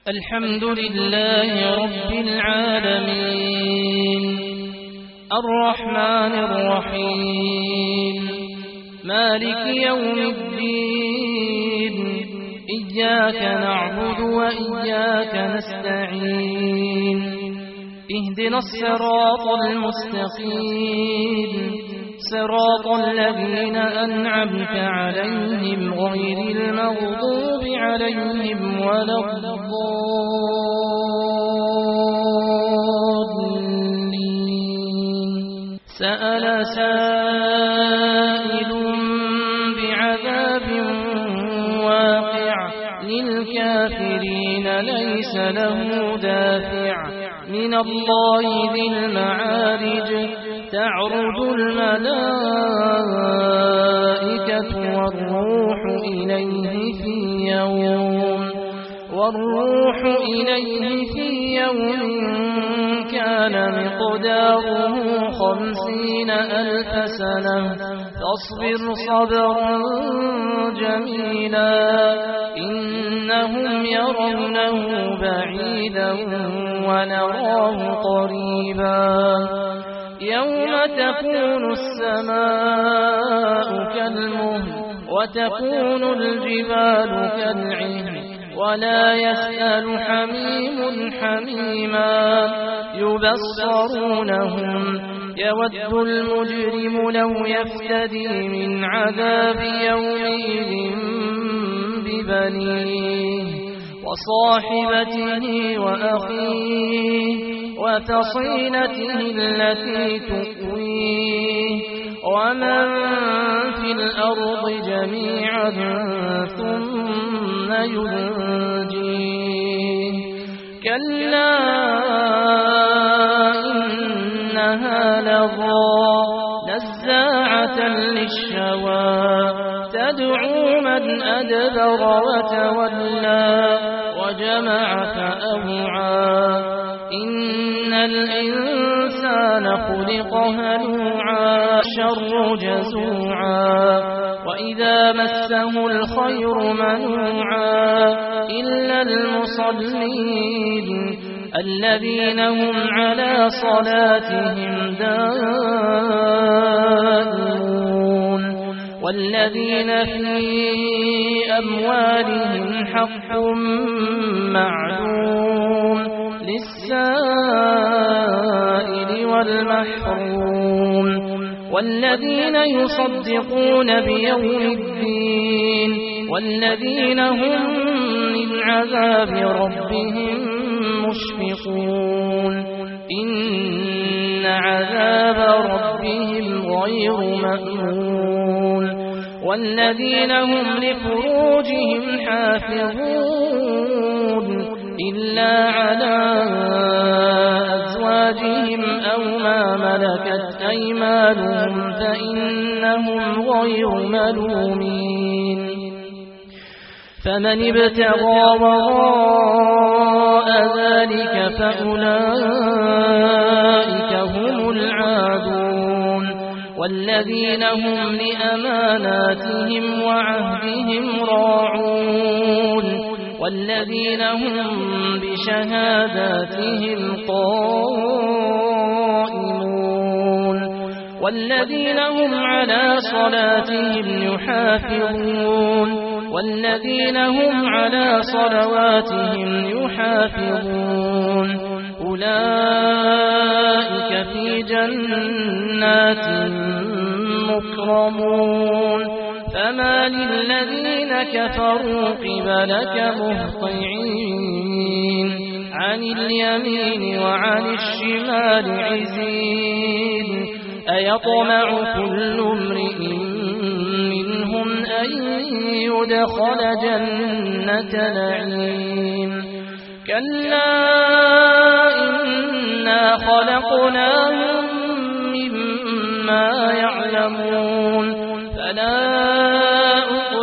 الحمد لله رب العالمين الرحمن الرحيم مالك يوم الدين إياك نعبد وإياك نستعين اهدنا الصراط المستقيم صراط الذين أنعمت عليهم غير المغضوب عليهم ولا الضالين سأل سائل بعذاب واقع للكافرين ليس له دافع من الله ذي المعارج تعرج الملائكة والروح إليه في يوم كان مقداره 50,000 سنة فاصبر صبرا جميلا إنهم يرونه بعيدا ونراه قريبا يوم تكون السماء كالمهل وتكون الجبال كالعهن ولا يسأل حميم حميما يبصرونهم يود المجرم لو يفتدي من عذاب يومئذ ببنيه وصاحبته وأخيه وفصيلته التي تؤويه ومن في الأرض جميعا ثم ينجيه كلا إنها لظى نزاعة للشوى تدعو من أدبر وتولى وجمع فأوعى إن الإنسان خلق هلوعا شر جزوعا وإذا مسه الخير منوعا إلا المصلين الذين هم على صلاتهم دائمون والذين في أموالهم حق معلوم للسائل والمحروم والذين يصدقون بيوم الدين والذين هم من عذاب ربهم مشفقون إن عذاب ربهم غير مأمون والذين هم لفروجهم حافظون إلا على أزواجهم أو ما ملكت أيمانهم فإنهم غير ملومين فمن ابتغى وراء ذلك فأولئك هم العادون والذين هم لأماناتهم وعهدهم راعون والذين هم بشهاداتهم قائمون والذين هم على صلاتهم يحافظون والذين هم على صلواتهم يحافظون أولئك في جنات مكرمون فما للذين كفروا قبلك مهطعين عن اليمين وعن الشمال عزين أيطمع كل امرئ منهم أن يدخل جنة نعيم كلا